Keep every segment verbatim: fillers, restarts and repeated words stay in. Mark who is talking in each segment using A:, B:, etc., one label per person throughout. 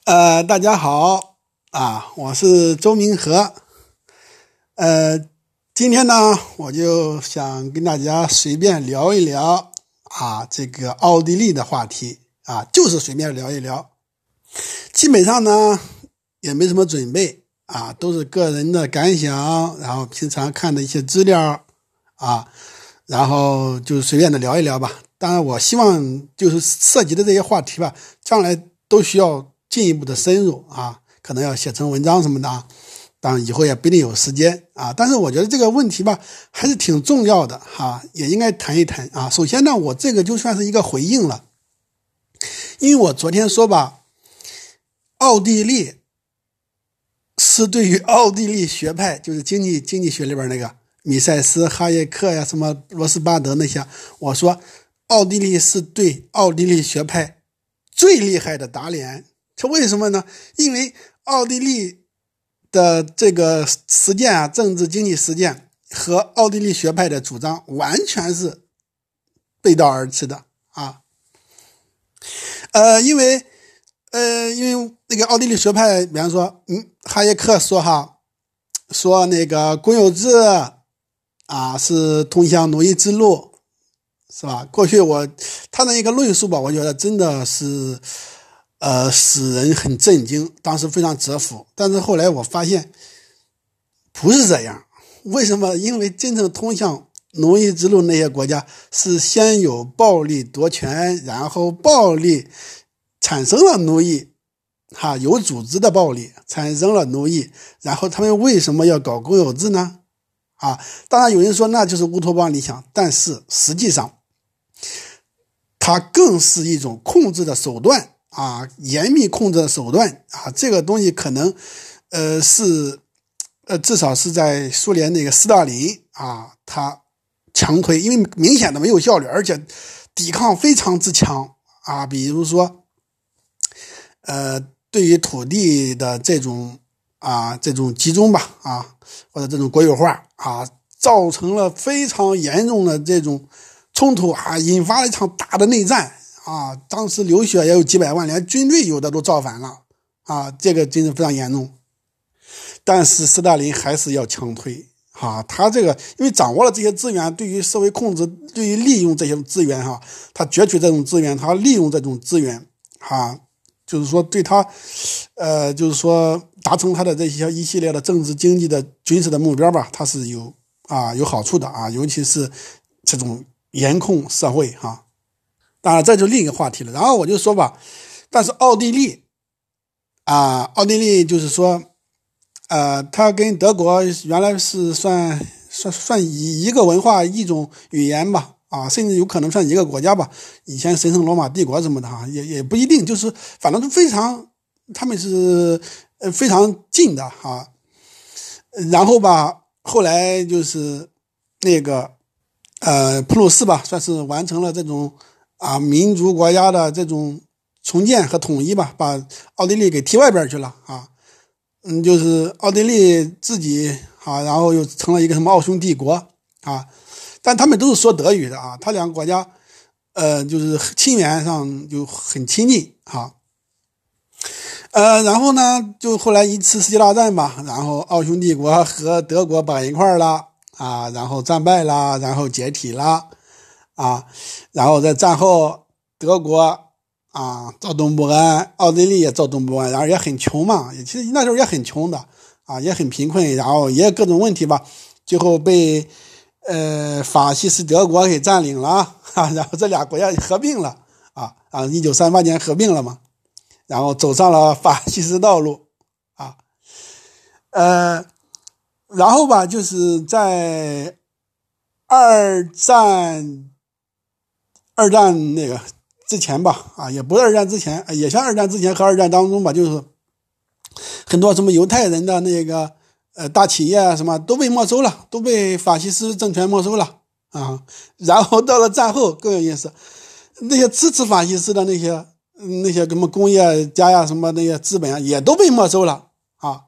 A: 呃，大家好啊，我是周明和。呃，今天呢，我就想跟大家随便聊一聊啊，这个奥地利的话题啊，就是随便聊一聊。基本上呢，也没什么准备啊，都是个人的感想，然后平常看的一些资料啊，然后就随便的聊一聊吧。当然，我希望就是涉及的这些话题吧，将来都需要进一步的深入啊，可能要写成文章什么的啊，当然以后也不一定有时间啊。但是我觉得这个问题吧，还是挺重要的哈、啊，也应该谈一谈啊。首先呢，我这个就算是一个回应了，因为我昨天说吧，奥地利是对于奥地利学派，就是经济经济学里边那个米塞斯、哈耶克呀、什么罗斯巴德那些，我说奥地利是对奥地利学派最厉害的打脸。这为什么呢？因为奥地利的这个实践啊，政治经济实践和奥地利学派的主张完全是背道而驰的啊。呃，因为呃，因为那个奥地利学派，比方说，嗯，哈耶克说哈，说那个公有制啊是通向奴役之路，是吧？过去我他的一个论述吧，我觉得真的是。呃，使人很震惊，当时非常折服。但是后来我发现不是这样。为什么？因为真正通向奴役之路那些国家是先有暴力夺权，然后暴力产生了奴役，哈，有组织的暴力产生了奴役，然后他们为什么要搞公有制呢？啊，当然有人说那就是乌托邦理想，但是实际上它更是一种控制的手段。啊，严密控制的手段啊，这个东西可能，呃，是，呃，至少是在苏联那个斯大林啊，他强推，因为明显的没有效率，而且抵抗非常之强啊。比如说，呃，对于土地的这种啊这种集中吧啊，或者这种国有化啊，造成了非常严重的这种冲突啊，引发了一场大的内战。啊，当时流血也有几百万，连军队有的都造反了啊，这个真是非常严重。但是斯大林还是要强推啊，他这个因为掌握了这些资源，对于社会控制，对于利用这些资源哈，他攫取这种资源，他利用这种资源啊，就是说对他，呃，就是说达成他的这些一系列的政治、经济的、军事的目标吧，他是有啊有好处的啊，尤其是这种严控社会哈。啊当然，这就另一个话题了。然后我就说吧，但是奥地利啊，奥地利就是说，呃，它跟德国原来是算算算一一个文化、一种语言吧，啊，甚至有可能算一个国家吧。以前神圣罗马帝国什么的哈，也也不一定，就是反正都非常，他们是呃非常近的哈。然后吧，后来就是那个呃普鲁士吧，算是完成了这种。啊，民族国家的这种重建和统一吧，把奥地利给踢外边去了啊。嗯，就是奥地利自己啊，然后又成了一个什么奥匈帝国啊，但他们都是说德语的啊。他两个国家，呃，就是亲缘上就很亲近啊。呃，然后呢，就后来一次世界大战吧，然后奥匈帝国和德国绑一块了啊，然后战败了，然后解体了。啊，然后在战后，德国啊躁动不安，奥地利也躁动不安，然后也很穷嘛，也其实那时候也很穷的啊，也很贫困，然后也各种问题吧，最后被呃法西斯德国给占领了啊，然后这俩国家合并了啊啊，一九三八年合并了嘛，然后走上了法西斯道路啊，呃，然后吧，就是在二战。二战那个之前吧，啊，也不是二战之前，也像二战之前和二战当中吧，就是很多什么犹太人的那个呃大企业啊，什么都被没收了，都被法西斯政权没收了啊。然后到了战后更有意思，那些支持法西斯的那些那些什么工业家呀，什么那些资本啊，也都被没收了啊。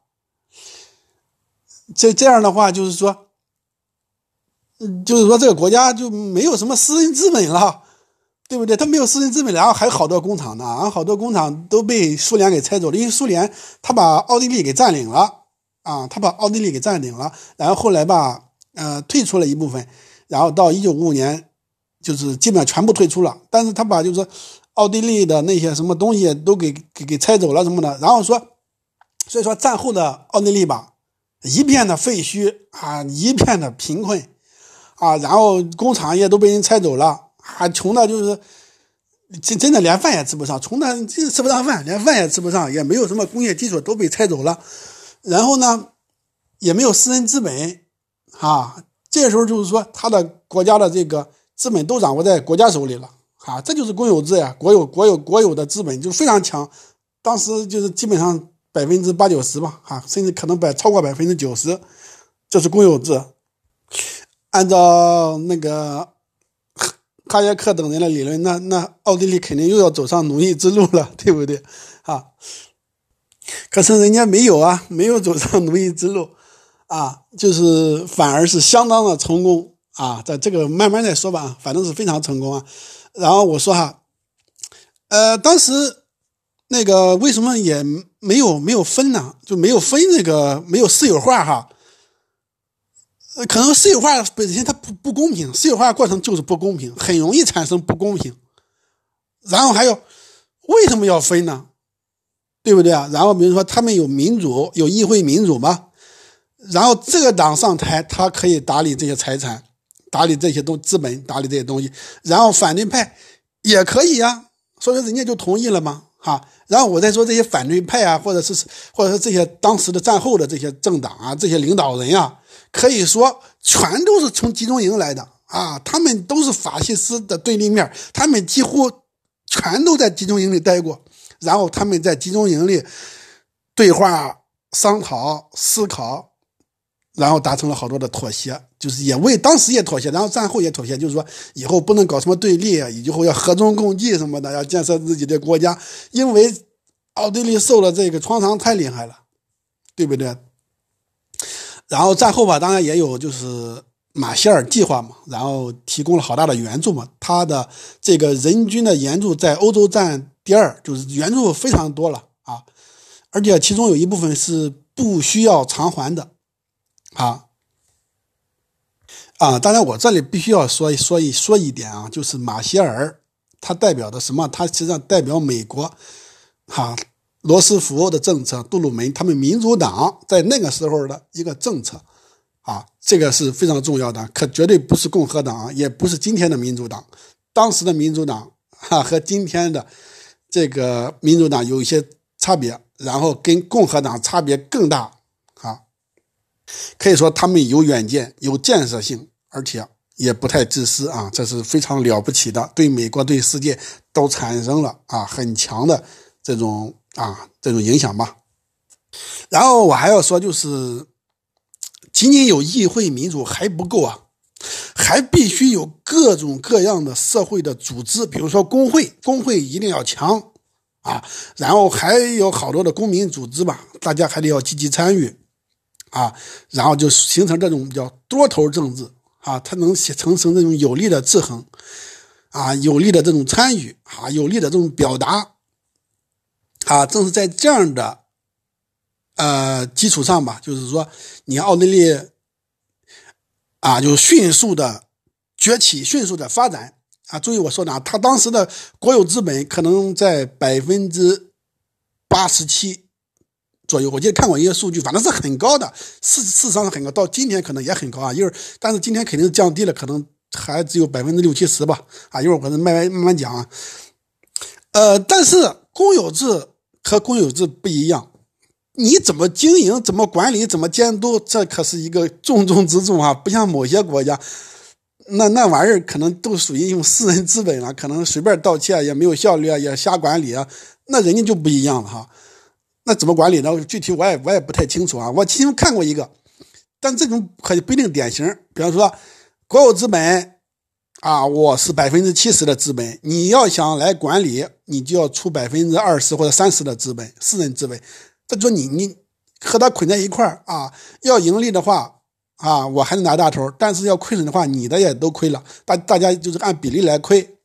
A: 这这样的话，就是说，就是说这个国家就没有什么私人资本了。 对不对？他没有私人资本，然后还有好多工厂呢，然后好多工厂都被苏联给拆走了，因为苏联他把奥地利给占领了啊，他把奥地利给占领了，然后后来吧，呃，退出了一部分，然后到一九五五年，就是基本上全部退出了，但是他把就是奥地利的那些什么东西都给给给拆走了什么的，然后说，所以说战后的奥地利吧，一片的废墟啊，一片的贫困啊，然后工厂业都被人拆走了。还穷的就是真真的连饭也吃不上，穷的真吃不上饭，连饭也吃不上，也没有什么工业基础，都被拆走了。然后呢，也没有私人资本啊。这时候就是说，他的国家的这个资本都掌握在国家手里了啊，这就是公有制呀，国有国有国有的资本就非常强。当时就是基本上百分之八九十吧，啊，甚至可能百超过百分之九十，这是公有制。按照那个哈耶克等人的理论，那那奥地利肯定又要走上奴役之路了，对不对啊？可是人家没有啊，没有走上奴役之路啊，就是反而是相当的成功啊。在这个慢慢再说吧，反正是非常成功啊。然后我说哈，呃，当时那个为什么也没有没有分呢？就没有分这个没有私有化哈。可能私有化本身它不不公平，私有化过程就是不公平，很容易产生不公平。然后还有为什么要分呢？对不对啊？然后比如说他们有民主，有议会民主嘛，然后这个党上台，他可以打理这些财产，打理这些东资本，打理这些东西，然后反对派也可以呀，所以说人家就同意了嘛，哈。然后我再说这些反对派啊，或者是或者是这些当时的战后的这些政党啊，这些领导人啊，可以说全都是从集中营来的啊，他们都是法西斯的对立面，他们几乎全都在集中营里待过，然后他们在集中营里对话、商讨、思考，然后达成了好多的妥协，就是也为当时也妥协，然后战后也妥协，就是说以后不能搞什么对立，以后要和衷共济什么的，要建设自己的国家，因为奥地利受了这个创伤太厉害了，对不对？然后战后吧，当然也有就是马歇尔计划嘛，然后提供了好大的援助嘛，他的这个人均的援助在欧洲占第二，就是援助非常多了啊，而且其中有一部分是不需要偿还的啊啊！当然我这里必须要说说一说一点啊，就是马歇尔他代表的什么？他实际上代表美国哈、啊、罗斯福的政策，杜鲁门他们民主党在那个时候的一个政策啊，这个是非常重要的，可绝对不是共和党，也不是今天的民主党。当时的民主党哈、啊、和今天的这个民主党有一些差别，然后跟共和党差别更大啊。可以说他们有远见，有建设性，而且也不太自私啊，这是非常了不起的，对美国对世界都产生了啊很强的这种啊这种影响吧。然后我还要说，就是仅仅有议会民主还不够啊，还必须有各种各样的社会的组织，比如说工会，工会一定要强啊，然后还有好多的公民组织吧，大家还得要积极参与啊，然后就形成这种比较多头政治啊，它能形成这种有力的制衡啊，有力的这种参与啊，有力的这种表达啊，正是在这样的呃基础上吧，就是说你奥地利啊，就迅速的崛起，迅速的发展啊。注意我说的啊，他当时的国有资本可能在百分之八十七左右，我记得看过一个数据，反正是很高的，事事实上是很高，到今天可能也很高啊，一会儿，但是今天肯定是降低了，可能还只有百分之六七十吧，啊，一会儿我再慢慢慢慢讲啊。呃，但是公有制和公有制不一样，你怎么经营、怎么管理、怎么监督，这可是一个重中之重啊，不像某些国家。那那玩意儿可能都属于用私人资本了，可能随便盗窃也没有效率啊，也瞎管理啊，那人家就不一样了哈。那怎么管理呢？具体我也我也不太清楚啊。我其实看过一个，但这种可不一定典型。比方说，国有资本啊，我是百分之七十的资本，你要想来管理，你就要出百分之二十或者三十的资本，私人资本。这说你你和他捆在一块儿啊，要盈利的话啊，我还能拿大头，但是要亏损的话，你的也都亏了，大大家就是按比例来亏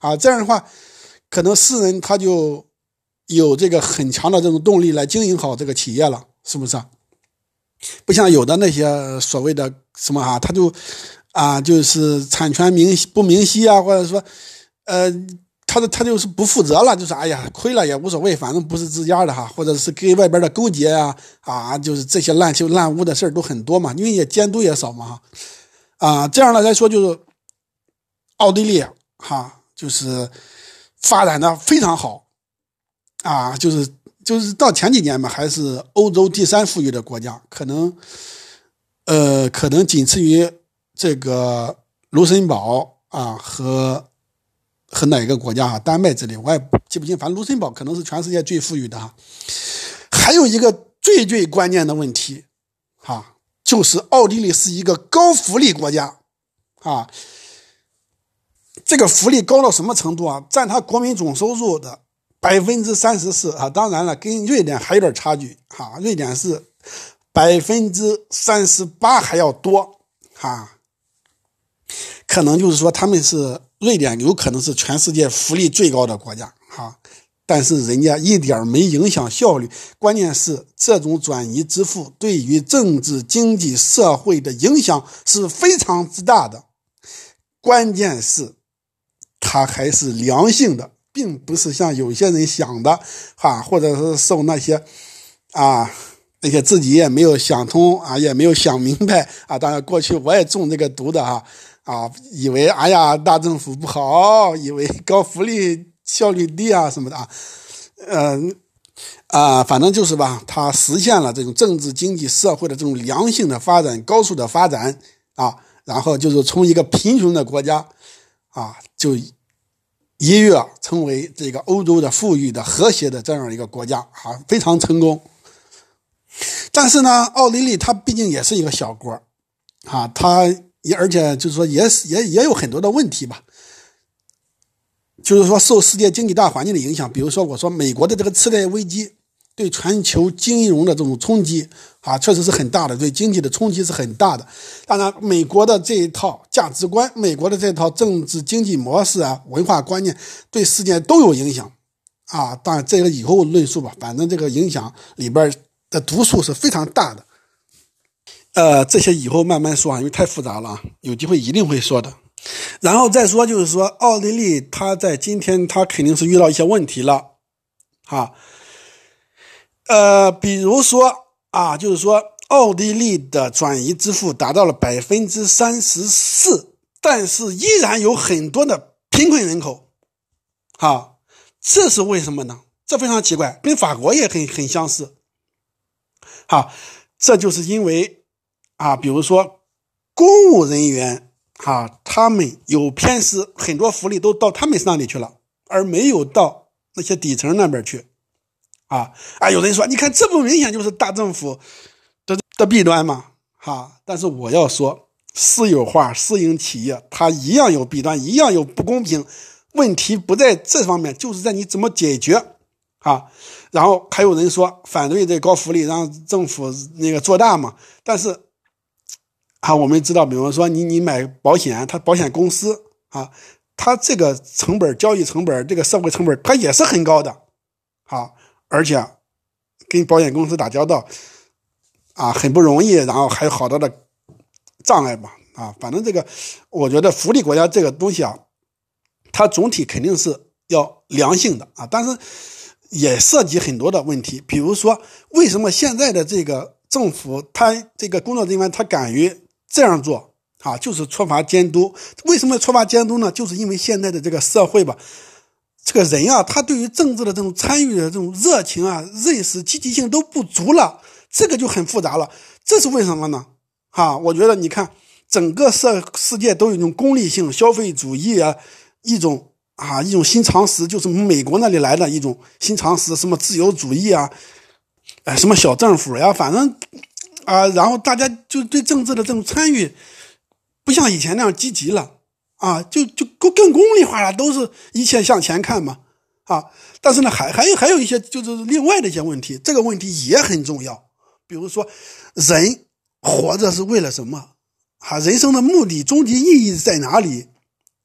A: 啊，这样的话，可能私人他就有这个很强的这种动力来经营好这个企业了，是不是啊？不像有的那些所谓的什么啊，他就啊就是产权明不明晰啊，或者说呃他的他就是不负责了，就是哎呀亏了也无所谓，反正不是自家的哈，或者是跟外边的勾结啊啊，就是这些烂修烂污的事儿都很多嘛，因为也监督也少嘛哈啊，这样的来说就是奥地利哈，就是发展的非常好啊，就是就是到前几年嘛，还是欧洲第三富裕的国家，可能呃可能仅次于这个卢森堡啊和和哪个国家啊，丹麦之类，我也记不清，反正卢森堡可能是全世界最富裕的哈。还有一个最最关键的问题哈，就是奥地利是一个高福利国家啊。这个福利高到什么程度啊？占它国民总收入的百分之三十四啊！当然了，跟瑞典还有点差距哈、啊。瑞典是百分之三十八还要多哈、啊。可能就是说他们是瑞典，有可能是全世界福利最高的国家哈、啊。但是人家一点没影响效率，关键是这种转移支付对于政治、经济、社会的影响是非常之大的。关键是它还是良性的，并不是像有些人想的哈，或者是受那些啊那些自己也没有想通啊，也没有想明白啊。当然过去我也中这个毒的哈啊，以为哎呀大政府不好，以为高福利效率低啊什么的啊，嗯啊，反正就是吧，它实现了这种政治、经济、社会的这种良性的发展、高速的发展啊，然后就是从一个贫穷的国家啊，就一跃成为这个欧洲的富裕的和谐的这样一个国家啊，非常成功。但是呢，奥地利它毕竟也是一个小国啊，它也而且就是说也也也有很多的问题吧，就是说受世界经济大环境的影响，比如说我说美国的这个次贷危机对全球金融的这种冲击啊，确实是很大的，对经济的冲击是很大的。当然，美国的这一套价值观，美国的这套政治经济模式啊，文化观念对世界都有影响啊。当然，这个以后论述吧，反正这个影响里边的毒素是非常大的。呃，这些以后慢慢说啊，因为太复杂了啊，有机会一定会说的。然后再说就是说，奥地利它在今天它肯定是遇到一些问题了啊。呃，比如说啊，就是说奥地利的转移支付达到了百分之三十四，但是依然有很多的贫困人口，啊，这是为什么呢？这非常奇怪，跟法国也很很相似，啊，这就是因为啊，比如说公务人员啊，他们有偏私，很多福利都到他们那里去了，而没有到那些底层那边去。啊啊！有人说，你看这不明显就是大政府的的弊端吗？哈、啊！但是我要说，私有化、私营企业，它一样有弊端，一样有不公平。问题不在这方面，就是在你怎么解决啊。然后还有人说反对这高福利，让政府那个做大嘛。但是啊，我们知道，比方说你你买保险，它保险公司啊，它这个成本、交易成本、这个社会成本，它也是很高的，啊。而且跟保险公司打交道啊，很不容易，然后还有好多的障碍吧啊，反正这个我觉得福利国家这个东西啊，它总体肯定是要良性的啊，但是也涉及很多的问题，比如说为什么现在的这个政府他这个工作人员他敢于这样做啊，就是缺乏监督。为什么缺乏监督呢？就是因为现在的这个社会吧，这个人啊，他对于政治的这种参与的这种热情啊、认识、积极性都不足了，这个就很复杂了。这是为什么呢？啊，我觉得你看，整个世世界都有一种功利性、消费主义啊，一种啊一种新常识，就是美国那里来的一种新常识，什么自由主义啊，哎，什么小政府呀，反正啊，然后大家就对政治的这种参与，不像以前那样积极了。啊，就就更功利化了，都是一切向前看嘛，啊，但是呢，还还有还有一些就是另外的一些问题，这个问题也很重要，比如说人活着是为了什么？啊，人生的目的、终极意义在哪里？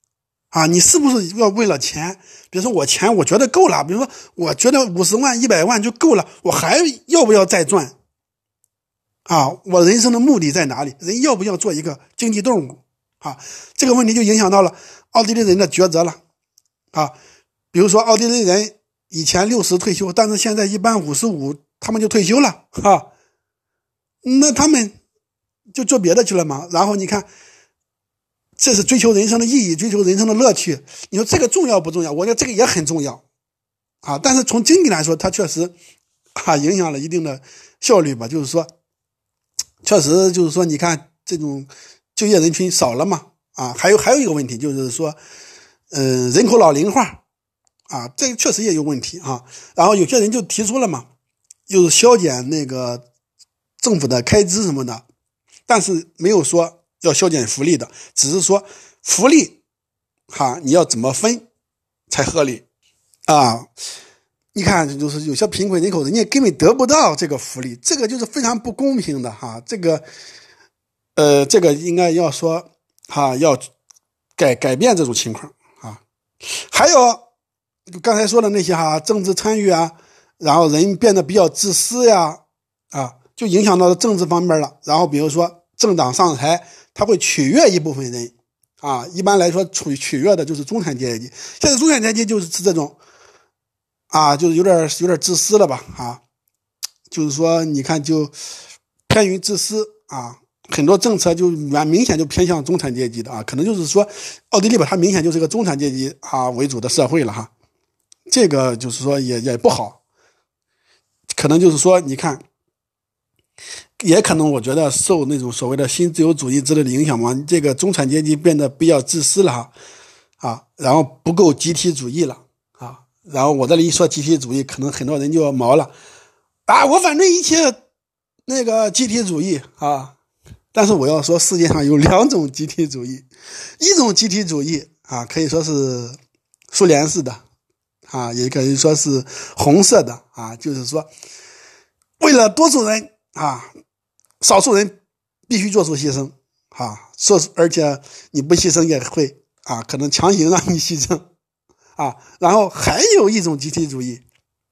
A: 啊，你是不是要为了钱？比如说我钱我觉得够了，比如说我觉得五十万、一百万就够了，我还要不要再赚？啊，我人生的目的在哪里？人要不要做一个经济动物？啊，这个问题就影响到了奥地利人的抉择了。啊，比如说奥地利人以前六十退休，但是现在一般五十五他们就退休了，哈、啊，那他们就做别的去了嘛。然后你看，这是追求人生的意义，追求人生的乐趣。你说这个重要不重要？我觉得这个也很重要啊。但是从经济来说，它确实啊影响了一定的效率吧。就是说，确实就是说，你看这种就业人群少了嘛，啊，还有还有一个问题就是说，嗯、呃，人口老龄化啊，这个确实也有问题啊。然后有些人就提出了嘛，就是削减那个政府的开支什么的，但是没有说要削减福利的，只是说福利哈你要怎么分才合理啊？你看，就是有些贫困人口人家根本得不到这个福利，这个就是非常不公平的哈。这个呃，这个应该要说哈，要改改变这种情况啊。还有刚才说的那些哈，政治参与啊，然后人变得比较自私呀，啊，就影响到政治方面了。然后比如说政党上台，他会取悦一部分人啊，一般来说取取悦的就是中产阶级。现在中产阶级就是这种啊，就是有点有点自私了吧啊，就是说你看就偏于自私啊，很多政策就蛮明显就偏向中产阶级的啊，可能就是说奥地利吧，它明显就是个中产阶级啊为主的社会了哈，这个就是说也也不好，可能就是说你看。也可能我觉得受那种所谓的新自由主义之类的影响嘛，这个中产阶级变得比较自私了哈，啊，然后不够集体主义了啊，然后我这里一说集体主义，可能很多人就要毛了啊，我反对一切那个集体主义啊，但是我要说世界上有两种集体主义，一种集体主义啊可以说是苏联式的啊，也可以说是红色的啊，就是说为了多数人啊。少数人必须做出牺牲啊，说而且你不牺牲也会啊，可能强行让你牺牲啊。然后还有一种集体主义，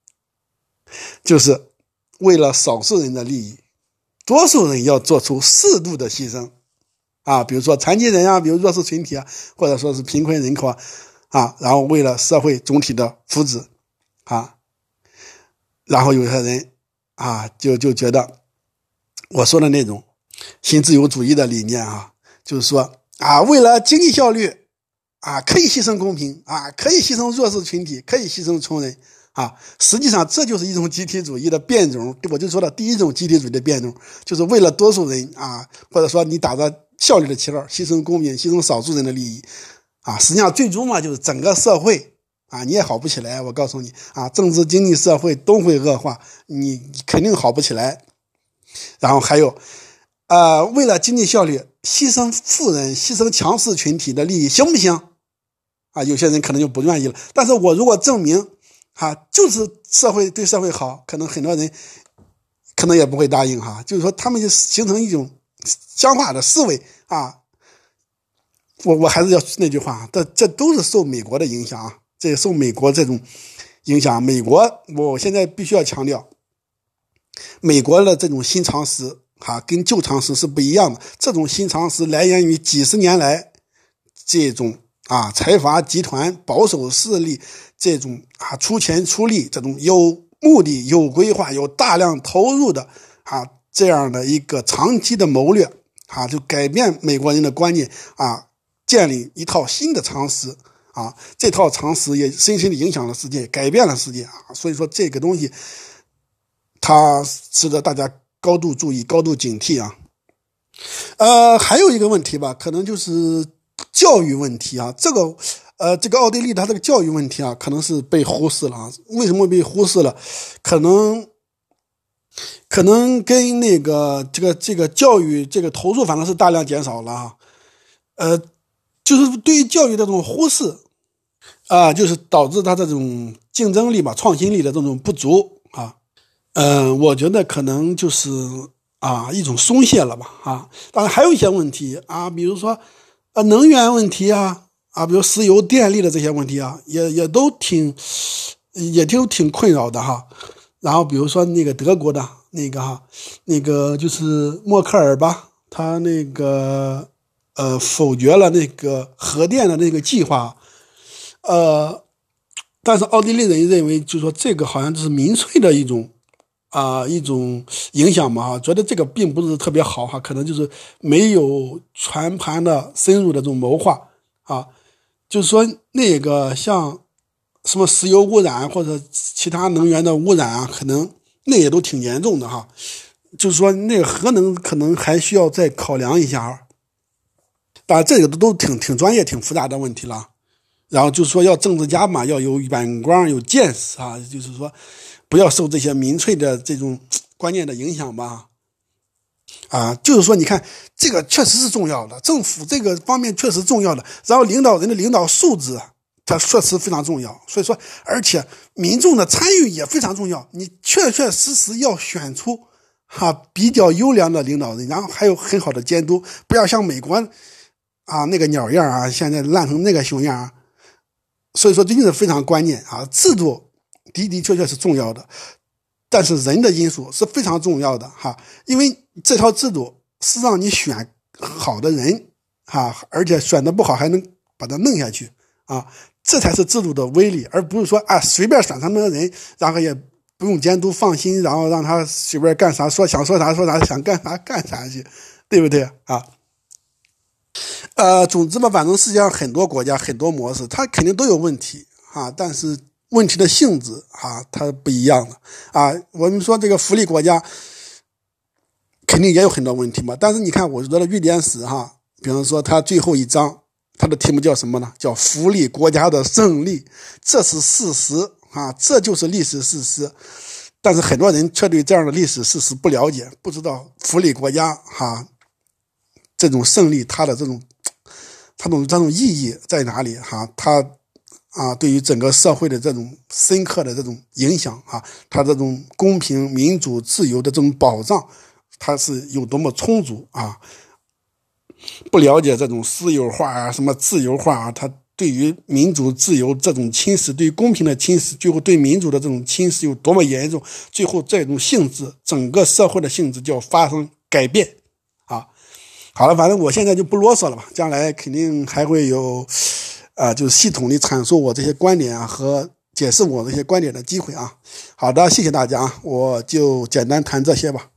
A: 就是为了少数人的利益，多数人要做出适度的牺牲啊，比如说残疾人啊，比如弱势群体啊，或者说是贫困人口啊，啊，然后为了社会总体的福祉啊，然后有些人啊就就觉得。我说的那种新自由主义的理念啊，就是说啊，为了经济效率啊，可以牺牲公平啊，可以牺牲弱势群体，可以牺牲穷人啊。实际上，这就是一种集体主义的变种。我就说了，第一种集体主义的变种，就是为了多数人啊，或者说你打着效率的旗号，牺牲公平，牺牲少数人的利益啊。实际上，最终嘛，就是整个社会啊，你也好不起来。我告诉你啊，政治、经济、社会都会恶化，你肯定好不起来。然后还有，呃，为了经济效率，牺牲富人、牺牲强势群体的利益，行不行？啊，有些人可能就不愿意了。但是我如果证明，啊，就是社会对社会好，可能很多人可能也不会答应哈。就是说，他们就形成一种僵化的思维啊。我我还是要那句话，这这都是受美国的影响啊，这也受美国这种影响。美国，我现在必须要强调。美国的这种新常识啊，跟旧常识是不一样的。这种新常识来源于几十年来这种啊财阀集团、保守势力这种啊出钱出力、这种有目的、有规划、有大量投入的啊这样的一个长期的谋略啊，就改变美国人的观念啊，建立一套新的常识啊。这套常识也深深的影响了世界，改变了世界啊。所以说这个东西。它值得大家高度注意、高度警惕啊。呃，还有一个问题吧，可能就是教育问题啊。这个，呃，这个奥地利它这个教育问题啊，可能是被忽视了啊。为什么被忽视了？可能，可能跟那个这个这个教育这个投入反正是大量减少了啊。呃，就是对于教育的这种忽视啊，就是导致它这种竞争力吧、创新力的这种不足啊。嗯、呃，我觉得可能就是啊一种松懈了吧啊，当然还有一些问题啊，比如说呃能源问题啊啊，比如石油、电力的这些问题啊，也也都挺也都挺困扰的哈。然后比如说那个德国的那个哈，那个就是默克尔吧，他那个呃否决了那个核电的那个计划，呃，但是奥地利人认为，就是说这个好像就是民粹的一种啊、呃、一种影响嘛哈，觉得这个并不是特别好哈，可能就是没有全盘的深入的这种谋划啊，就是说那个像什么石油污染或者其他能源的污染啊，可能那也都挺严重的哈。就是说那个核能可能还需要再考量一下啊。当然这个都都挺挺专业、挺复杂的问题了。然后就是说要政治家嘛，要有眼光、有见识啊，就是说不要受这些民粹的这种观念的影响吧。啊，就是说你看这个确实是重要的，政府这个方面确实重要的，然后领导人的领导素质它确实非常重要，所以说而且民众的参与也非常重要，你确确实实要选出哈、啊、比较优良的领导人，然后还有很好的监督，不要像美国啊那个鸟样啊，现在烂成那个熊样啊。所以说这就是非常关键啊，制度的的确确是重要的，但是人的因素是非常重要的哈，因为这套制度是让你选好的人哈，而且选的不好还能把它弄下去啊，这才是制度的威力，而不是说啊随便选他们的人，然后也不用监督放心，然后让他随便干啥，说想说啥说啥，想干啥干啥去，对不对啊？呃，总之吧，反正世界上很多国家很多模式，它肯定都有问题啊，但是问题的性质啊，它不一样的啊。我们说这个福利国家肯定也有很多问题嘛，但是你看，我觉得瑞典史哈，比方说它最后一章，它的题目叫什么呢？叫福利国家的胜利，这是事实啊，这就是历史事实。但是很多人却对这样的历史事实不了解，不知道福利国家哈这种胜利它的这种。它这种这种意义在哪里哈？它啊，对于整个社会的这种深刻的这种影响啊，它这种公平、民主、自由的这种保障，它是有多么充足啊？不了解这种私有化啊，什么自由化啊，它对于民主、自由这种侵蚀，对于公平的侵蚀，最后对民主的这种侵蚀有多么严重？最后这种性质，整个社会的性质就要发生改变啊！好了，反正我现在就不啰嗦了吧，将来肯定还会有，呃，就是系统的阐述我这些观点啊和解释我这些观点的机会啊。好的，谢谢大家，我就简单谈这些吧。